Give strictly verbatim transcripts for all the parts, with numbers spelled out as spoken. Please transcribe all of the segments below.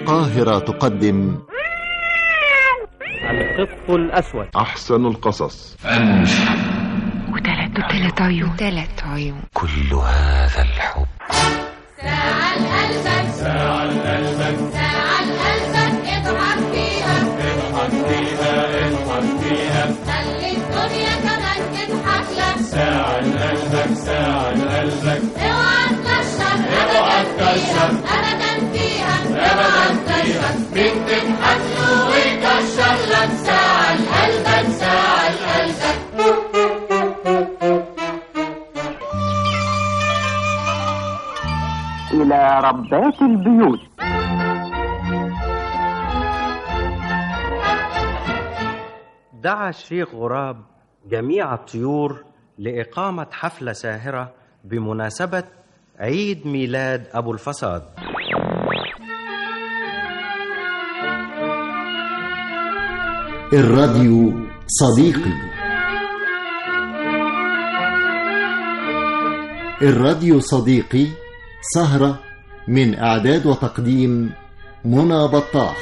القاهرة تقدم القط الأسود. أحسن القصص. وثلاث وثلاث عيون وثلاث عيون. كل هذا الحب. ساعة لقلبك، ساعة لقلبك، ساعة لقلبك، اضحك فيها، اضحك فيها، اضحك فيها، خلي الدنيا كمان تضحك لك. ساعة لقلبك، ساعة لقلبك، اوعى تكشر اوعى تكشر أبدا فيها، أبدا فيها، مين تضحك له ويكشر لك. ساعة لقلبك، ساعة لقلبك. إلى ربات البيوت. دعا الشيخ غراب جميع الطيور لإقامة حفلة ساهرة بمناسبة عيد ميلاد أبو الفساد. الراديو صديقي. الراديو صديقي سهرة من إعداد وتقديم منى بطاح.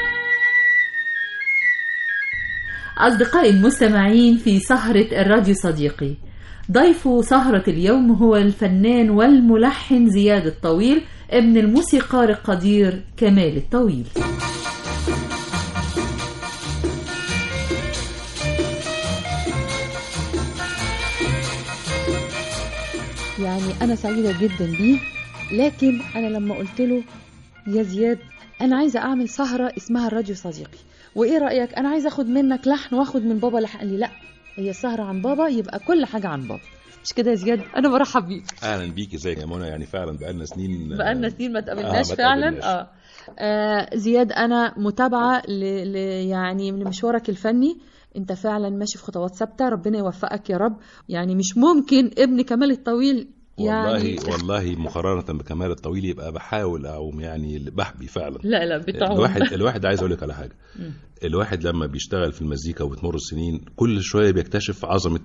أصدقائي المستمعين في سهرة الراديو صديقي، ضيف سهرة اليوم هو الفنان والملحن زياد الطويل ابن الموسيقار القدير كمال الطويل. يعني أنا سعيدة جدا بيه، لكن أنا لما قلت له يا زياد أنا عايزة أعمل سهرة اسمها الراديو صديقي، وإيه رأيك أنا عايزة أخد منك لحن وأخد من بابا لحن، قال لي لا هي السهرة عن بابا يبقى كل حاجة عن بابا. مش كده يا زياد؟ أنا برحب بيك. أهلا بيك. ازيك يا منى؟ يعني فعلا بقالنا سنين بقالنا سنين ما تقابلناش. آه فعلا آه. آه زياد أنا متابعة ل... ل... يعني من مشوارك الفني، انت فعلا ماشي في خطوات ثابته، ربنا يوفقك يا رب. يعني مش ممكن ابن كمال الطويل يعني والله والله مقارنة بكمال الطويل يبقى بحاول او يعني بحبي فعلا. لا لا بتعوم. الواحد الواحد عايز اقول لك على حاجه. الواحد لما بيشتغل في المزيكا وبتمر السنين كل شويه بيكتشف عظمه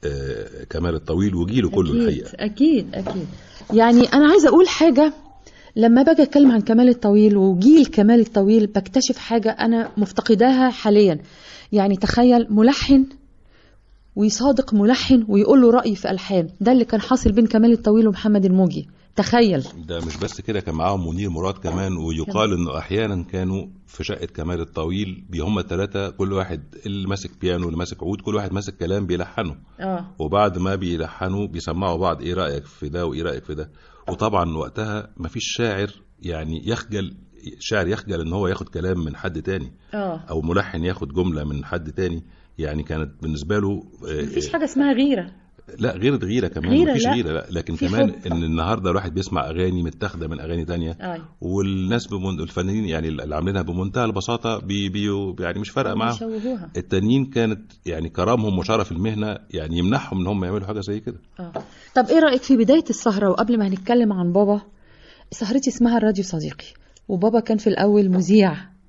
كمال الطويل وجيله كله. أكيد الحقيقه اكيد اكيد. يعني انا عايزه اقول حاجه، لما باجي اتكلم عن كمال الطويل وجيل كمال الطويل بكتشف حاجه انا مفتقداها حاليا. يعني تخيل ملحن ويصادق ملحن ويقول له رأي في ألحان، ده اللي كان حاصل بين كمال الطويل ومحمد الموجي. تخيل. ده مش بس كده، كان معاهم منير مراد كمان، ويقال انه احيانا كانوا في شقه كمال الطويل هم الثلاثه، كل واحد اللي ماسك بيانو واللي ماسك عود، كل واحد ماسك كلام بيلحنه. اه وبعد ما بيلحنوا بيسمعوا بعض ايه رايك في ده وايه رايك في ده. وطبعا وقتها مفيش شاعر يعني يخجل، شاعر يخجل ان هو ياخد كلام من حد تاني. اه او ملحن ياخد جمله من حد تاني. يعني كانت بالنسبه له مفيش حاجه اسمها غيره. لا غير غيره كمان، غيرة مفيش لا. غيره لا. لكن كمان حب. ان النهارده الواحد بيسمع اغاني متاخده من اغاني تانية. آه. والناس بمن... الفنانين يعني اللي عاملينها بمنتهى البساطه بي... بي... يعني مش فارقه معاهم. التانيين كانت يعني كرامهم وشرف المهنه يعني يمنحهم ان هم يعملوا حاجه زي كده. آه. طب ايه رايك في بدايه السهره وقبل ما هنتكلم عن بابا؟ سهرتي اسمها الراديو صديقي، وبابا كان في الاول مذيع.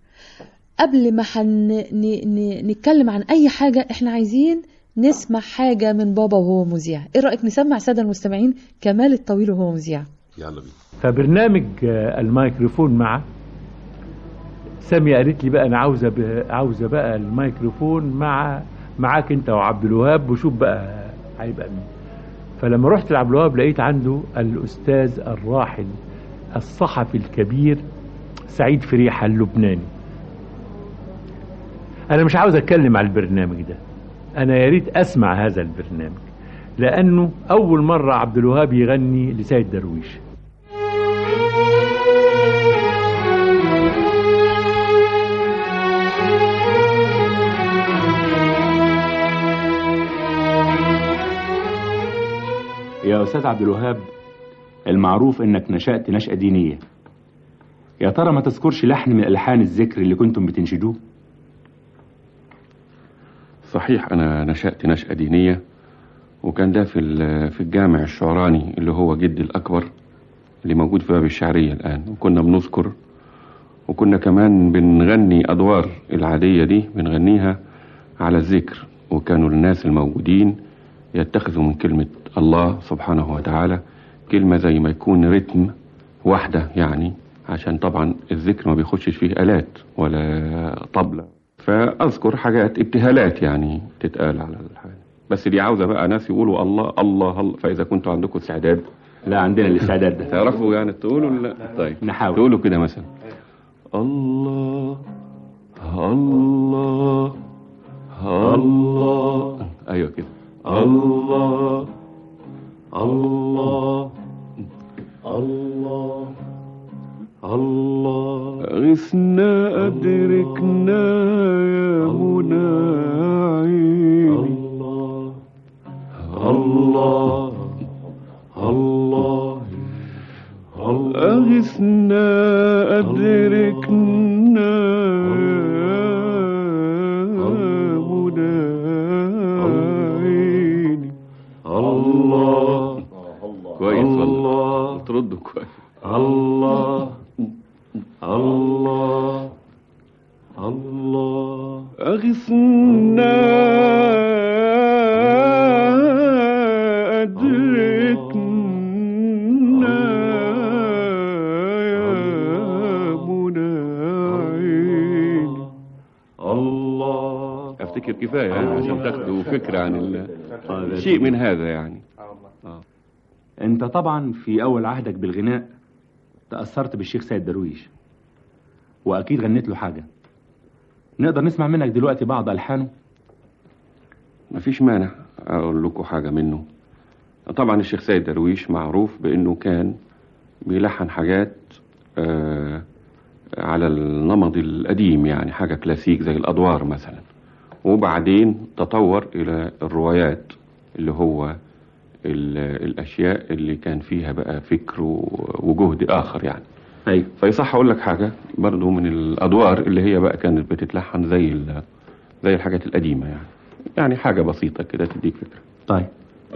قبل ما حن... ن... ن... نتكلم عن اي حاجه احنا عايزين نسمع حاجة من بابا وهو مذيع. ايه رأيك نسمع سادة المستمعين كمال الطويل وهو مذيع؟ يلا بينا. فبرنامج الميكروفون مع سامية قالت لي بقى انا عاوزة ب... عاوزة بقى الميكروفون مع معاك انت وعبد الوهاب، وشوف بقى هيبقى مين. فلما رحت لعبد الوهاب لقيت عنده الأستاذ الراحل الصحفي الكبير سعيد فريحة اللبناني. انا مش عاوز اتكلم على البرنامج ده، أنا يريد أسمع هذا البرنامج، لأنه أول مرة عبد الوهاب يغني لسيد درويش. يا أستاذ عبد الوهاب، المعروف إنك نشأت نشأة دينية. يا ترى ما تذكرش لحن من ألحان الذكر اللي كنتم بتنشدوه؟ صحيح أنا نشأت نشأة دينية، وكان ده في في الجامع الشعراني اللي هو جدي الأكبر اللي موجود في باب الشعرية الآن، وكنا بنذكر وكنا كمان بنغني أدوار العادية دي بنغنيها على الذكر، وكانوا الناس الموجودين يتخذوا من كلمة الله سبحانه وتعالى كلمة زي ما يكون رتم واحدة يعني عشان طبعا الذكر ما بيخشش فيه آلات ولا طبلة، فأذكر حاجات ابتهالات يعني تتقال على الحاجة. بس دي عاوزة بقى ناس يقولوا الله الله الله. فإذا كنتوا عندكم استعداد. لا عندنا الاستعداد ده. تعرفوا يعني تقولوا لا؟ طيب نحاول. تقولوا كده مثلا الله الله الله. ايوه كده. الله الله الله الله. غثنا أدركنا يا مناعي. الله الله الله. أغثنا أدركنا مناعي. الله كويس والله. تردوا كويس. الله الله الله. أغثنا أدركنا يا مناعي. الله. أفتكر كفاية يعني عشان تاخدوا فكرة عن شيء من هذا يعني. آه. انت طبعا في اول عهدك بالغناء تأثرت بالشيخ سيد درويش، واكيد غنيت له حاجة. نقدر نسمع منك دلوقتي بعض ألحانه؟ مفيش مانع اقول لكم حاجة منه. طبعا الشيخ سيد درويش معروف بانه كان بيلحن حاجات آه على النمط القديم، يعني حاجة كلاسيك زي الادوار مثلا، وبعدين تطور الى الروايات اللي هو الاشياء اللي كان فيها بقى فكر وجهد اخر يعني. ايوه. فيصح اقول لك حاجه برضو من الادوار اللي هي بقى كانت بتتلحن زي زي الحاجات القديمه يعني. يعني حاجه بسيطه كده تديك فكره. طيب.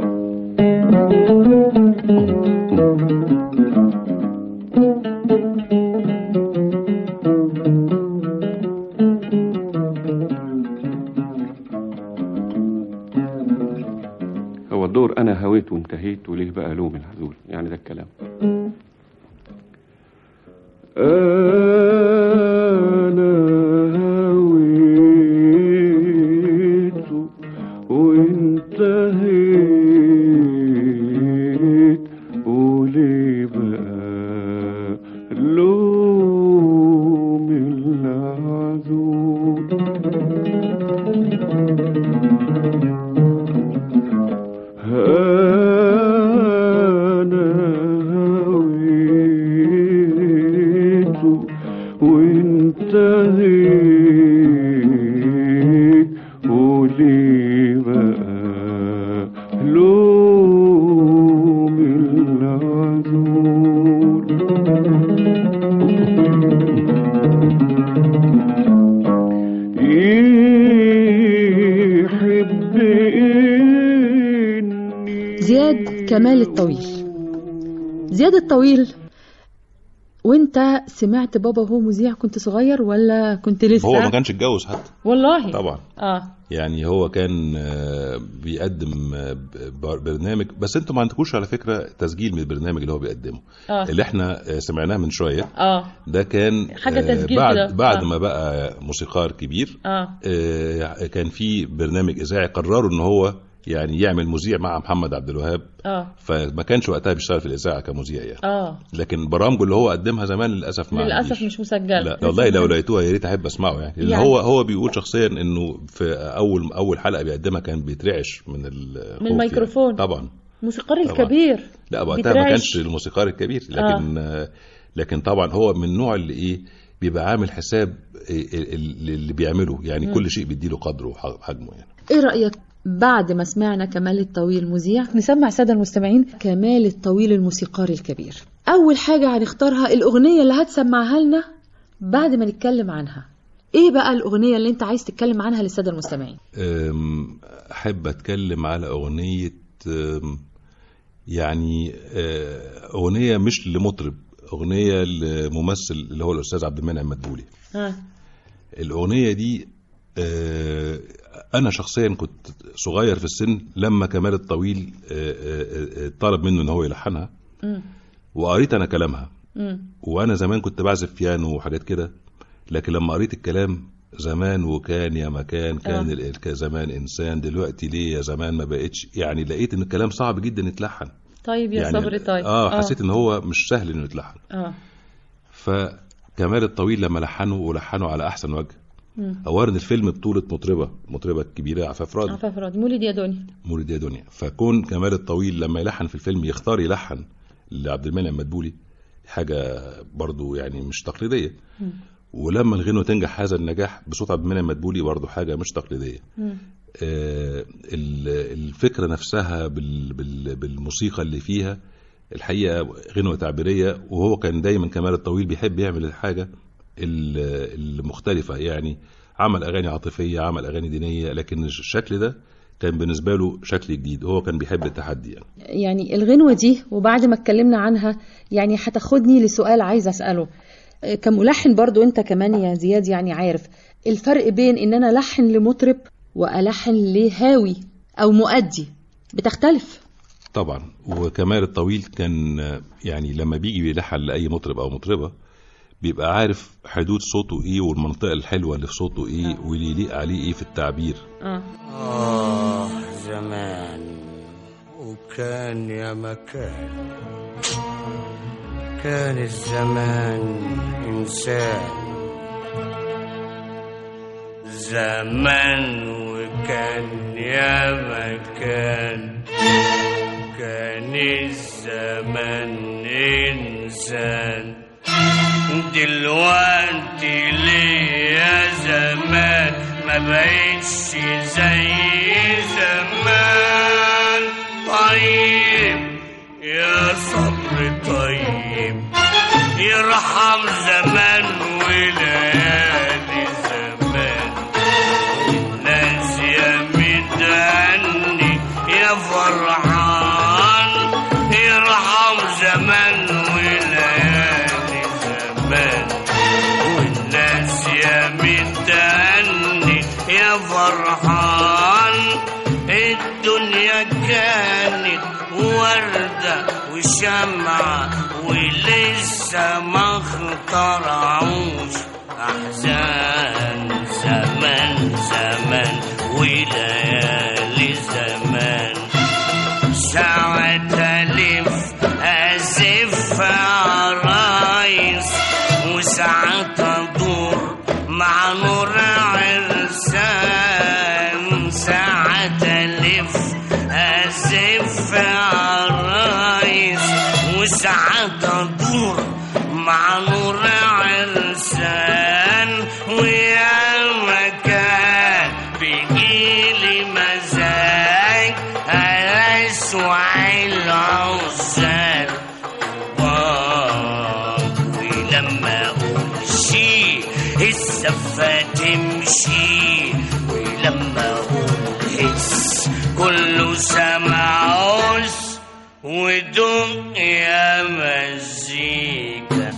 هو الدور انا هويت وانتهيت وليه بقى لوم العزول، يعني ده الكلام. انا هويت وانتهيت وليه بقى لوم العزول. أنا هويت وانتهيت ولي بقى لوم العزول. يحب زياد كمال الطويل. زياد الطويل، وانت سمعت بابا وهو مذيع كنت صغير ولا كنت لسه؟ هو ما كانش اتجوز حتى والله. طبعا. اه يعني هو كان بيقدم برنامج، بس انتوا ما عندكوش على فكره تسجيل من البرنامج اللي هو بيقدمه. آه. اللي احنا سمعناه من شويه اه ده كان حاجه تسجيل بعد كده. بعد آه. ما بقى موسيقار كبير. اه كان في برنامج اذاعي قرروا ان هو يعني يعمل مذيع مع محمد عبد الوهاب. اه فما كانش وقتها بيشتغل في الاذاعه كمذيع يعني. اه لكن برامجه اللي هو قدمها زمان للاسف ما للاسف عنديش. مش مسجله. لا والله لو لقيتوها يا ريت احب اسمعه يعني. يعني هو هو بيقول شخصيا انه في اول اول حلقه بيقدمها كان بيترعش من من الميكروفون يعني. طبعا موسيقار الكبير. لا وقتها ما كانش الموسيقار الكبير، لكن آه. لكن طبعا هو من النوع اللي ايه بيبقى عامل حساب اللي بيعمله يعني. م. كل شيء بيديله قدره وحجمه يعني. ايه رايك بعد ما سمعنا كمال الطويل مذيع نسمع سادة المستمعين كمال الطويل الموسيقار الكبير؟ اول حاجه هنختارها الاغنيه اللي هتسمعها لنا بعد ما نتكلم عنها. ايه بقى الاغنيه اللي انت عايز تتكلم عنها للساده المستمعين؟ احب اتكلم على اغنيه يعني اغنيه مش لمطرب، اغنيه لممثل اللي هو الاستاذ عبد المنعم مدبولي. ها الاغنيه دي انا شخصيا كنت صغير في السن لما كمال الطويل طلب منه ان هو يلحنها، وقريت انا كلامها مم. وانا زمان كنت بعزف بيانو وحاجات كده، لكن لما قريت الكلام زمان وكان يا مكان كان آه. زمان انسان دلوقتي ليه يا زمان ما بقتش، يعني لقيت ان الكلام صعب جدا يتلحن. طيب يا يعني صبري طيب اه حسيت آه. ان هو مش سهل انه يتلحن. اه فكمال الطويل لما لحنه ولحنه على احسن وجه. اولا الفيلم بطوله مطربه مطربه كبيره عفاف راضي عفاف راضي مولد يا دنيا مولد يا دنيا فكون كمال الطويل لما يلحن في الفيلم يختار يلحن لعبد المنعم مدبولي حاجه برضو يعني مش تقليديه. م. ولما الغنوه تنجح هذا النجاح بصوت عبد المنعم مدبولي برضو حاجه مش تقليديه. آه الفكره نفسها بال بال بالموسيقى اللي فيها الحقيقه غنوه تعبيريه، وهو كان دايما كمال الطويل بيحب يعمل الحاجه المختلفة، يعني عمل أغاني عاطفية عمل أغاني دينية، لكن الشكل ده كان بالنسبة له شكل جديد، هو كان بيحب التحدي يعني. يعني الغنوة دي وبعد ما اتكلمنا عنها يعني هتاخدني لسؤال عايز أسأله كملحن برضو أنت كمان يا زياد، يعني عارف الفرق بين إن أنا لحن لمطرب وألحن لهاوي أو مؤدي بتختلف طبعا. وكمال الطويل كان يعني لما بيجي بيلحن لأي مطرب أو مطربة بيبقى عارف حدود صوته ايه والمنطقة الحلوة اللي في صوته ايه آه. واللي يليق عليه ايه في التعبير. آه. آه زمان وكان يا مكان كان الزمان إنسان زمان وكان يا مكان كان الزمان إنسان دلوقتي ليه يا زمان ما بقتش زي زمان. طيب يا صبر طيب يرحم زمان وليالي زمان والناس يا متهني يا فرحان يرحم زمان والناس يا متهني يا فرحان. الدنيا كانت وردة وشمعة ولسه ما اخترعوش أحزان زمان زمان وليالي زمان. ساعة ألف أزف عرايس وساعات أدور مع نور عرسان. ساعات ألف أزف عرايس وساعات أدور مع نور عرسان. ويا مكان بيجيلي مزاج أسوع العزال ولما أقول شي الزفة تمشي ولما أقول حس كله سمعوس ودق يا مزيكا.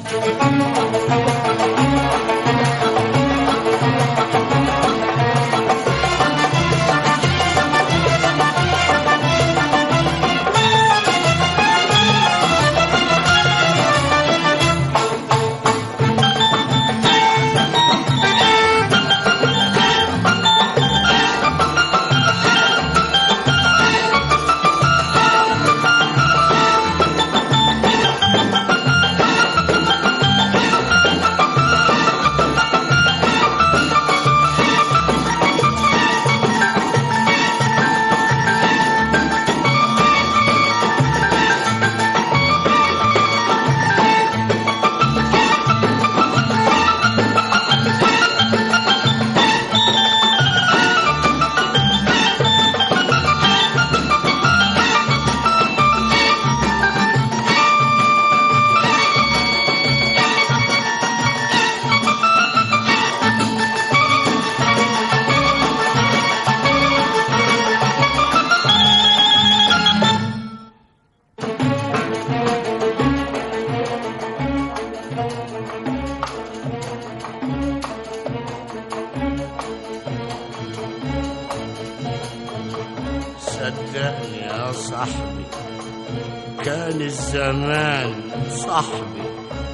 صدقني يا صاحبي كان الزمان صاحبي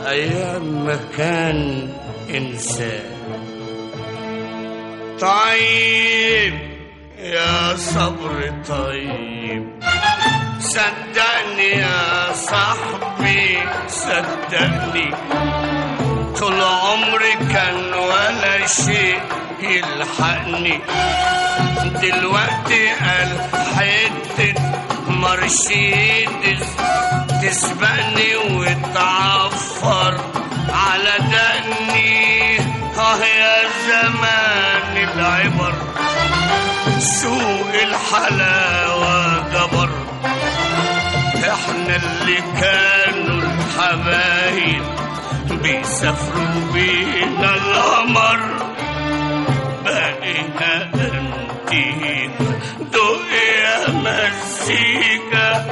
أيام ما كان إنسان. طيب يا صبر طيب، صدقني يا صاحبي صدقني، طول عمري كان ولا شيء يلحقني، دلوقتي قال حتة مرشيدس تسبقني وتعفر على دقني. اه يا زمان العبر، سوق الحلاوة جبر، احنا اللي كانوا الحبايب بيسافروا بينا القمر، بقينا انتي دق يا مزيكا،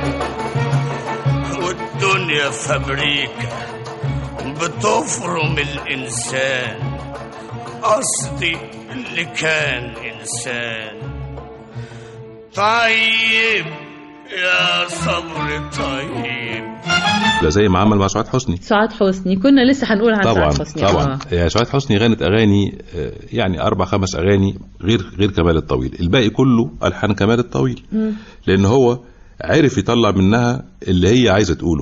والدنيا فابريكا بتفرم الإنسان، قصدي اللي كان إنسان. طيب يا صبر طيب. ده زي ما عمل مع سعاد حسني. سعاد حسني كنا لسه هنقول عن طبعا سعاد حسني. طبعا آه. سعاد حسني غنت أغاني يعني أربع خمس أغاني غير غير كمال الطويل، الباقي كله ألحان كمال الطويل. م. لأن هو عرف يطلع منها اللي هي عايزة تقوله،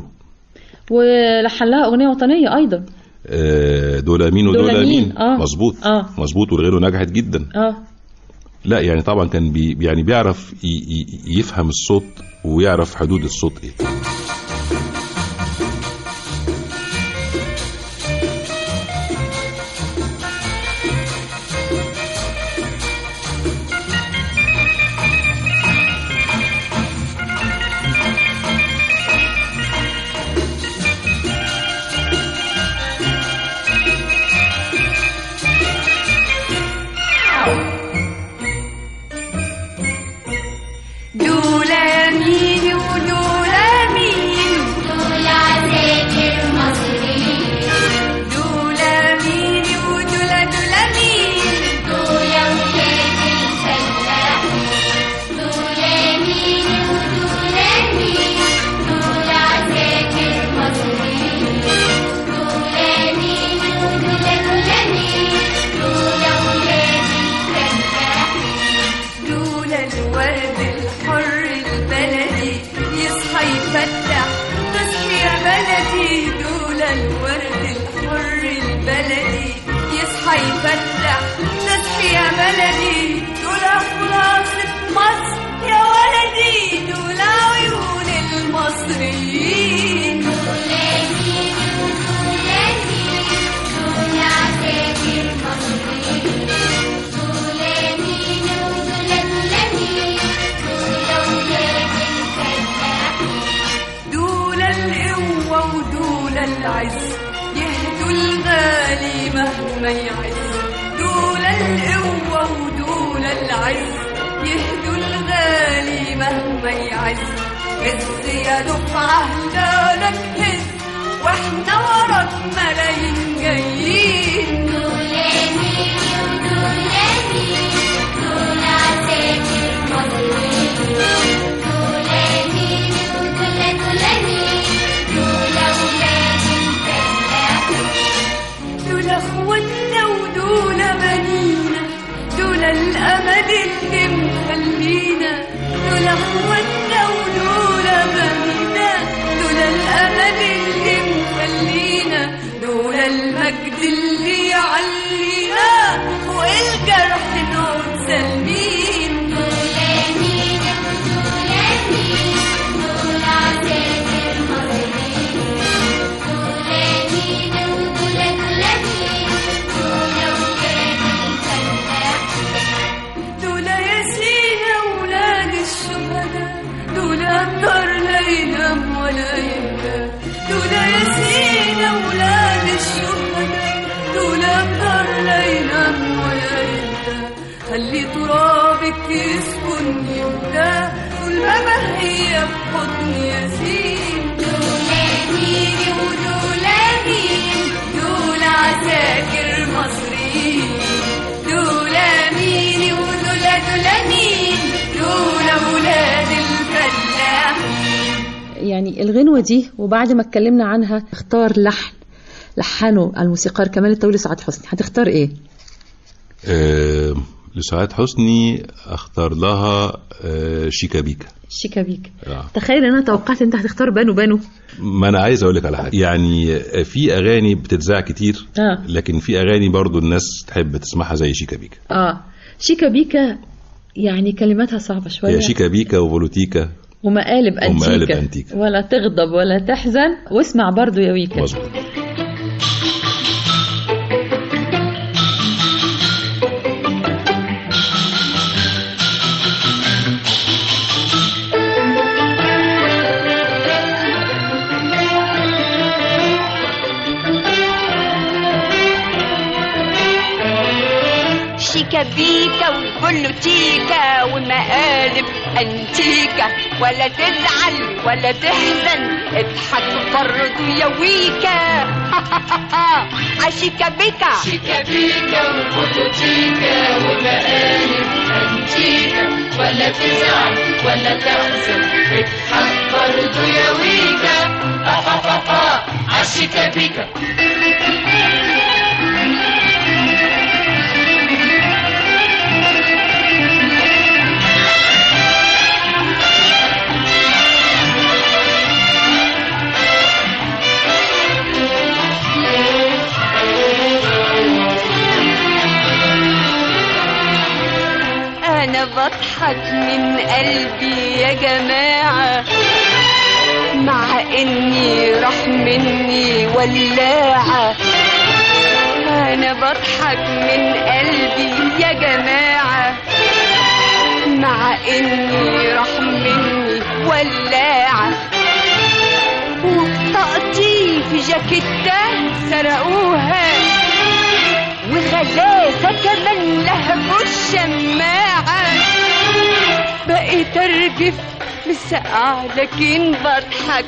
ولحن لها أغنية وطنية أيضا، دول مين ودول مين. آه. مظبوط آه. مظبوط، والغنوة نجحت جدا. آه. لا يعني طبعا كان بي يعني بيعرف يفهم الصوت ويعرف حدود الصوت ايه. يعني الغنوة دي وبعد ما اتكلمنا عنها اختار لحن لحنوا الموسيقار كمال الطويل لسعاد حسني، هتختار ايه؟ أه لسعاد حسني اختار لها أه شيكا بيكا. شيكا بيكا. آه. تخيل انا توقعت انت هتختار بانو بانو. ما انا عايز اقول لك على حاجه، يعني في اغاني بتتذاع كتير آه. لكن في اغاني برضو الناس تحب تسمعها زي شيكا بيكا. اه شيكا بيكا يعني كلماتها صعبه شويه. هي شيكا بيكا وفولوتيكا ومقالب أنتيكا. ومقالب أنتيكا ولا تغضب ولا تحزن، واسمع برضو يا ويكا. مظبوط. شيكا بيكا وبولوتيكا ومقالب أنتيكا، ولا تزعل ولا تحزن، اضحك برضو يا ويكا. عشيكا بيكا. شيكا بيكا وبولوتيكا ومقالب أنتيكا، ولا تزعل ولا تحزن، اضحك برضو يا ويكا. عشيكا بيكا. أنا بضحك من قلبي يا جماعة، مع إني راح مني ولاعة. أنا بضحك من قلبي يا جماعة، مع إني راح مني ولاعة. وطاقتي في جاكيتة سرقوها، وغلاسة كمان لهبوا الشماعة. بقيت أرجف مسقعة لكن بضحك،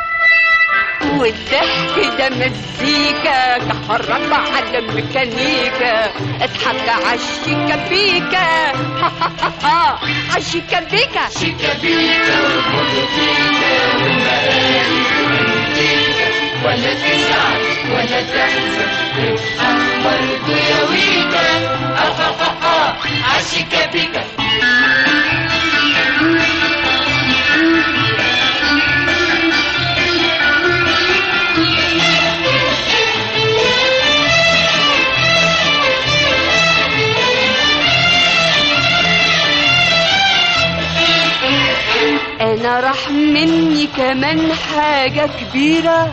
والضحك ده مزيكا كهربا على ميكانيكا. اضحك عالشيكا بيكا. عالشيكا بيكا. شيكا بيكا وبولوتيكا والمقالب أنتيكا، ولا تزعل ولا تحزن، اضحك برضو يا ويكا. عالشيكا بيكا. أنا راح مني كمان حاجة كبيرة،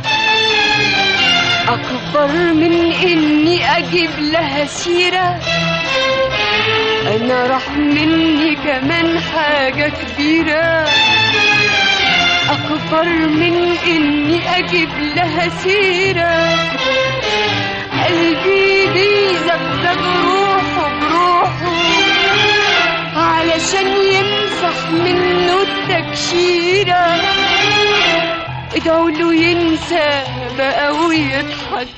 أكبر من إني أجيب لها سيرة. أنا راح مني كمان حاجة كبيرة، أكبر من إني أجيب لها سيرة. قلبي بيزغزغ روحه بروحه، علشان يمسح منه التكشيرة. ادعوله ينسى بقى ويضحك،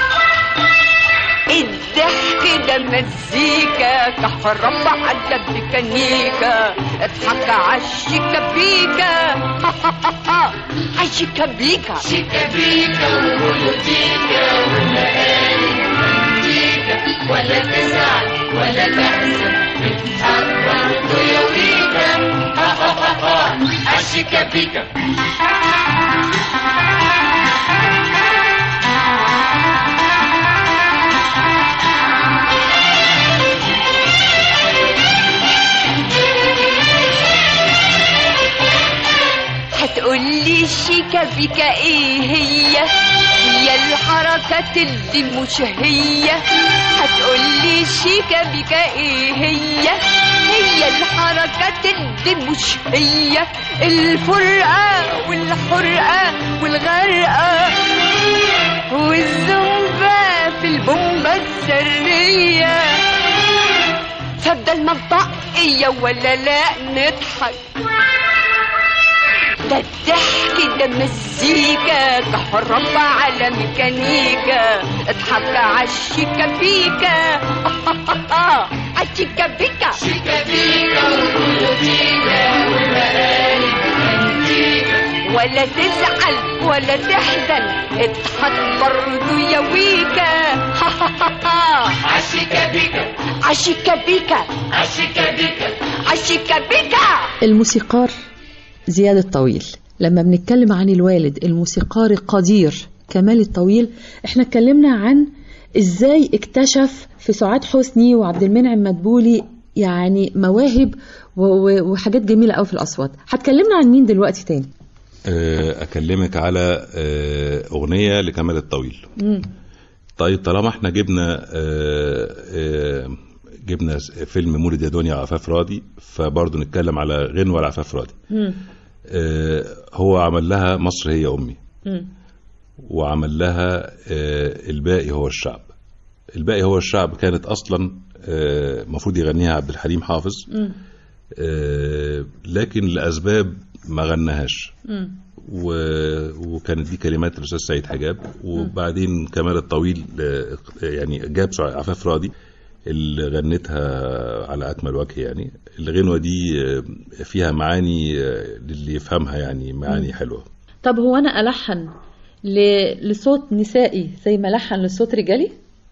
الضحك ده مزيكا كهربا على ميكانيكا. اضحك عالشيكا بيكا. عالشيكا بيكا. شيكا بيكا وبولوتيكا والمقالب أنتيكا، ولا تزعل ولا تحزن، اضحك برضو يا ويكا. عالشيكا بيكا. هتقولي شيكا بيكا ايه هي؟ هي الحركات اللي مش هي. هتقولي شيكا بيكا ايه هي؟ هي الحركات اللي مش هي. الفرقة والحرقة والغرقة والزنبة في البومبة السرية. فبدل ما نطقية ولا لا نضحك، ده الضحك ده مزيكا كهربا على ميكانيكا. اضحك عالشيكا بيكا. عالشيكا بيكا. شيكا بيكا وبولوتيكا والمقالب أنتيكا، ولا تزعل ولا تحزن اضحك برضو يا ويكا. عشيكا بيكا عشيكا بيكا عشيكا بيكا عشيكا بيكا. الموسيقار زياد الطويل. لما بنتكلم عن الوالد الموسيقار القدير كمال الطويل، احنا اتكلمنا عن ازاي اكتشف في سعاد حسني وعبد المنعم مدبولي يعني مواهب وحاجات جميلة قوي في الأصوات. هتكلمنا عن مين دلوقتي تاني؟ أكلمك على أغنية لكمال الطويل. مم. طيب طالما احنا جبنا جبنا فيلم مولد يا دنيا عفاف راضي، فبرضه نتكلم على غنوة لعفاف راضي. مم. هو عمل لها مصر هي أمي. مم. وعمل لها الباقي هو الشعب. الباقي هو الشعب كانت أصلا مفروض يغنيها عبد الحليم حافظ، لكن لأسباب ما غناهاش، وكانت دي كلمات الأستاذ سعيد حجاب. وبعدين كمال الطويل يعني جاب عفاف راضي اللي غنتها على أكمل وجه. يعني الغنوة دي فيها معاني للي يفهمها، يعني معاني حلوة. طب هو أنا ألحن لصوت نسائي زي ما لحن لصوت رجالي؟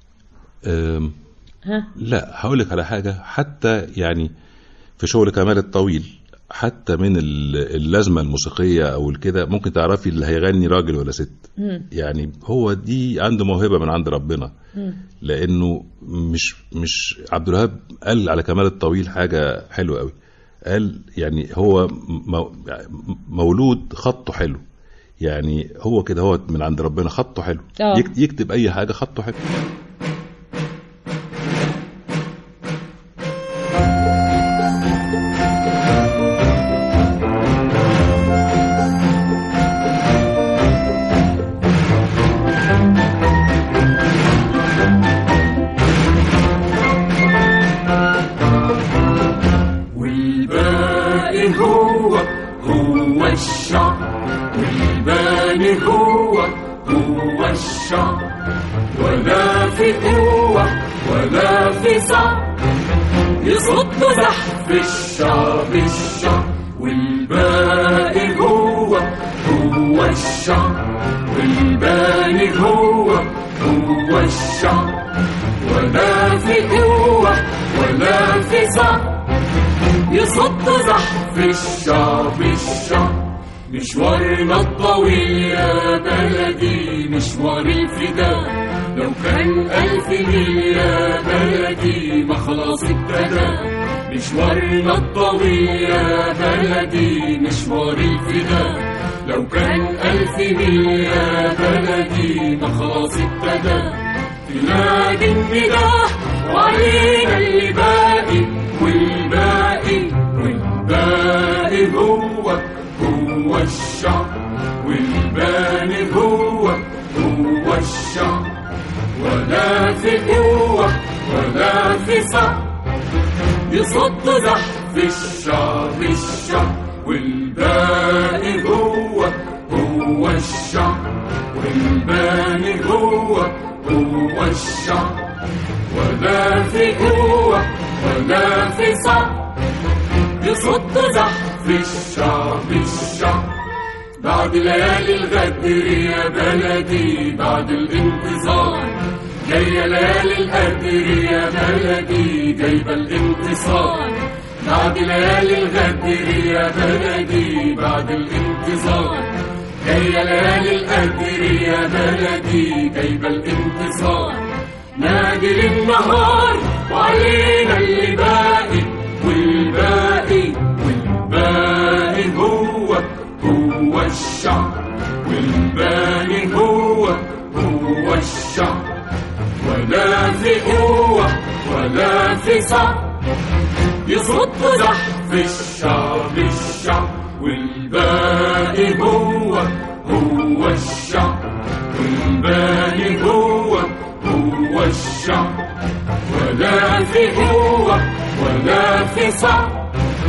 ها؟ لا، هقولك على حاجة. حتى يعني في شغل كمال الطويل، حتى من اللازمة الموسيقية أو الكده، ممكن تعرفي اللي هيغني راجل ولا ست. مم. يعني هو دي عنده موهبة من عند ربنا. مم. لأنه مش مش عبد الوهاب قال على كمال الطويل حاجة حلوة قوي. قال يعني هو مولود خطه حلو، يعني هو كده هو من عند ربنا خطه حلو. أوه. يكتب أي حاجة خطه حلو. ولا في قوة ولا في صعب يصد زحف الشعب الشعب، والباقي هو هو الشعب، والباقي هو هو الشعب. ولا في قوة ولا في صعب يصد زحف الشعب الشعب. مشوارنا الطويل يا بلدي مشوار الفداء، لو كان ألف ميل يا بلدي ما خلاص ابتدى. مشوارنا الطويل يا بلدي مشوار الفداء، لو كان ألف ميل يا بلدي ما خلاص ابتدى. تلاقي النداء وعلينا اللي باقي، والباقي والباقي هو هو الشعب، والباقي هو هو الشعب. ولا في قوة ولا في صعب يصد زحف الشعب الشعب، والباقي هو هو الشعب، والباقي هو هو الشعب. ولا في قوة ولا في صعب يصد زحف الشعب الشعب. بعد ليالي الغدر يا بلدي بعد الانتصار، جاية ليالي القدر يا بلدي جايبة الانتصار. بعد ليالي الغدر يا بلدي بعد الانتصار، جاية ليالي القدر يا بلدي جايبة الانتصار. نادي النهار وعلينا اللي باقي، والباقي والباقي هو هو الشعب، والباقي هو هو الشعب. ولا في قوة ولا في صعب يصد زحف الشعب الشعب، والباقي هو هو الشعب، والباقي هو هو الشعب. ولا في قوة ولا في صعب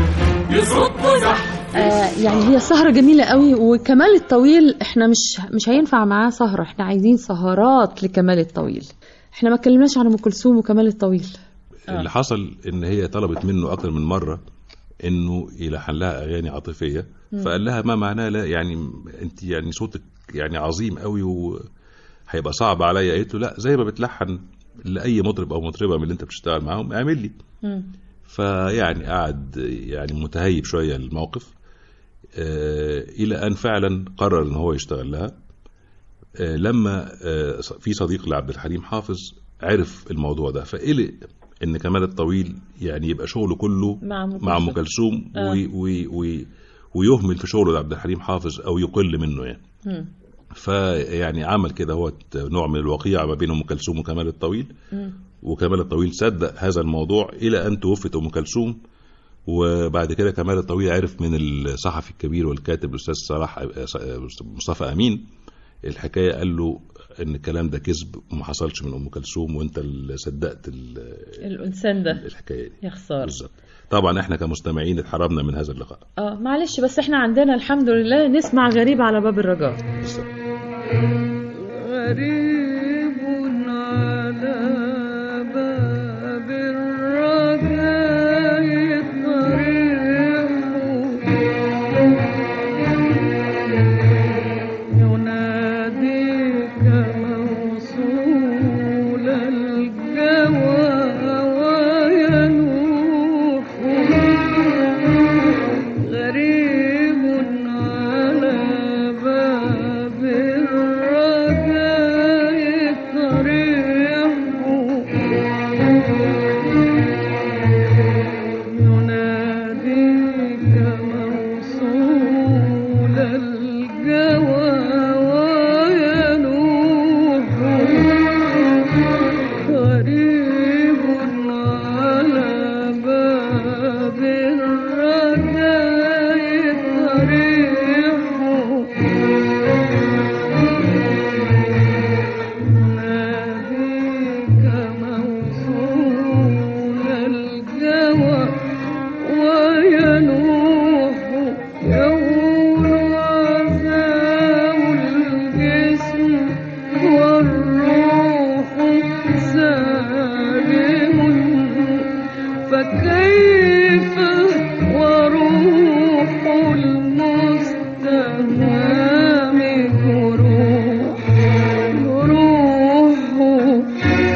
يصد زحف. آه يعني هي سهرة جميلة قوي، وكمال الطويل احنا مش مش هينفع معاه سهرة، احنا عايزين سهرات لكمال الطويل. احنا ما اتكلمناش عن ام كلثوم وكمال الطويل. آه. اللي حصل ان هي طلبت منه اكتر من مرة انه يلحن لها اغاني عاطفية، فقال لها ما معناه لا يعني انت يعني صوتك يعني عظيم قوي وهيبقى صعب عليا. قالت له لا زي ما بتلحن لاي مطرب او مطربه من اللي انت بتشتغل معاهم اعمل لي. فيعني قعد يعني متهيب شويه الموقف آه الى ان فعلا قرر ان هو يشتغل لها. آه لما آه في صديق لعبد الحليم حافظ عرف الموضوع ده فقلق ان كمال الطويل يعني يبقى شغله كله مع ام كلثوم آه. وي وي وي ويهمل في شغله لعبد الحليم حافظ او يقل منه يعني. م. فيعني عمل كده هو نوع من الوقيعه ما بين ام كلثوم وكمال الطويل. م. وكمال الطويل صدق هذا الموضوع الى ان توفت ام كلثوم. وبعد كده كمال الطويل عرف من الصحفي الكبير والكاتب الاستاذ صلاح مصطفى امين الحكايه، قال له ان الكلام ده كذب وما حصلش من ام كلثوم وانت اللي صدقت الانسان ده الحكايه دي. يا خساره. بالظبط. طبعا احنا كمستمعين اتحرمنا من هذا اللقاء. اه معلش بس احنا عندنا الحمد لله نسمع غريب على باب الرجاء. بالظبط. غريب على باب الرجاء يناديك موصول الجوى وينوح. غريب على باب الرجاء طريق يناديك موصول الجوى وينوح. غريب على باب الرجاء طريق يناديك موصول الجوى وينوح. يقول عذاب الجسم والروح سالم فكيف وروح المستهام جروح جروح.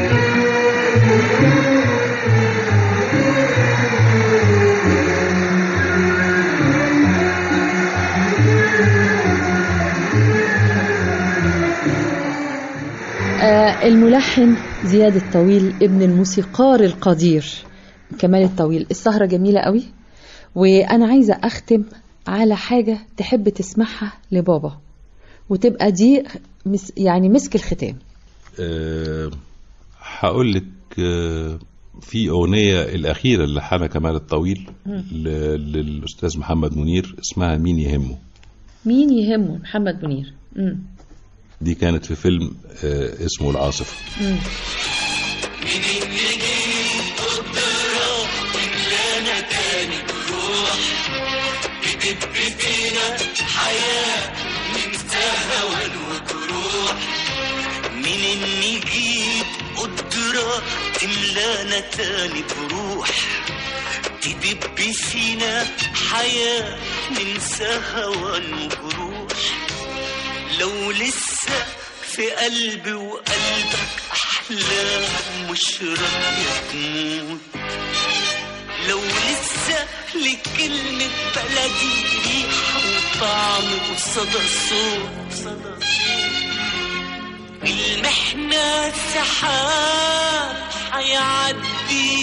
آه الملحن زياد الطويل ابن الموسيقار القدير كمال الطويل. السهرة جميلة قوي وأنا عايزة أختم على حاجة تحب تسمعها لبابا وتبقى دي مس يعني مسك الختام. أه هقول لك أه في أغنية الأخيرة اللي لحنها كمال الطويل للأستاذ محمد منير اسمها مين يهمه. مين يهمه محمد منير. مم. دي كانت في فيلم آه اسمه العاصفة. مين اللي جيت قدرة إملانا تاني بروح بتدب فينا حياة ننسى هوى وجروح. مين اللي جيت قدرة إملانا تاني بروح تدب فينا حياة ننسى هوى وجروح. لو لسه في قلبي وقلبك أحلام مش راضية تموت. لو لسه لكلمة بلدي ريحة وطعم وصدى صوت. المحنة سحاب هيعدي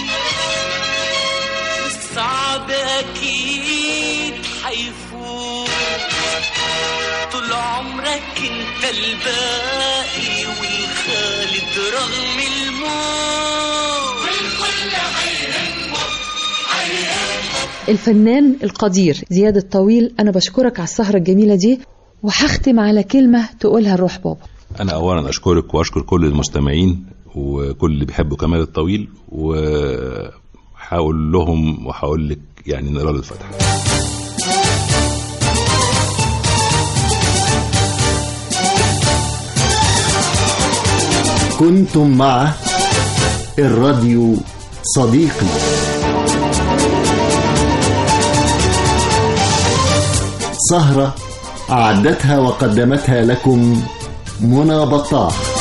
الصعب أكيد هيفوت. طول عمرك انت الباقي والخالد رغم الموت والكل هيهمه هيهمه. الفنان القدير زياد الطويل، أنا بشكرك على السهرة الجميلة دي وهختم على كلمة تقولها لروح بابا. أنا أولا أشكرك وأشكر كل المستمعين وكل اللي بيحبوا كمال الطويل وحاول لهم وحاول لك يعني نقرأ الفتح. كنتم مع الراديو صديقي. سهرة أعدتها وقدمتها لكم منى بطاح.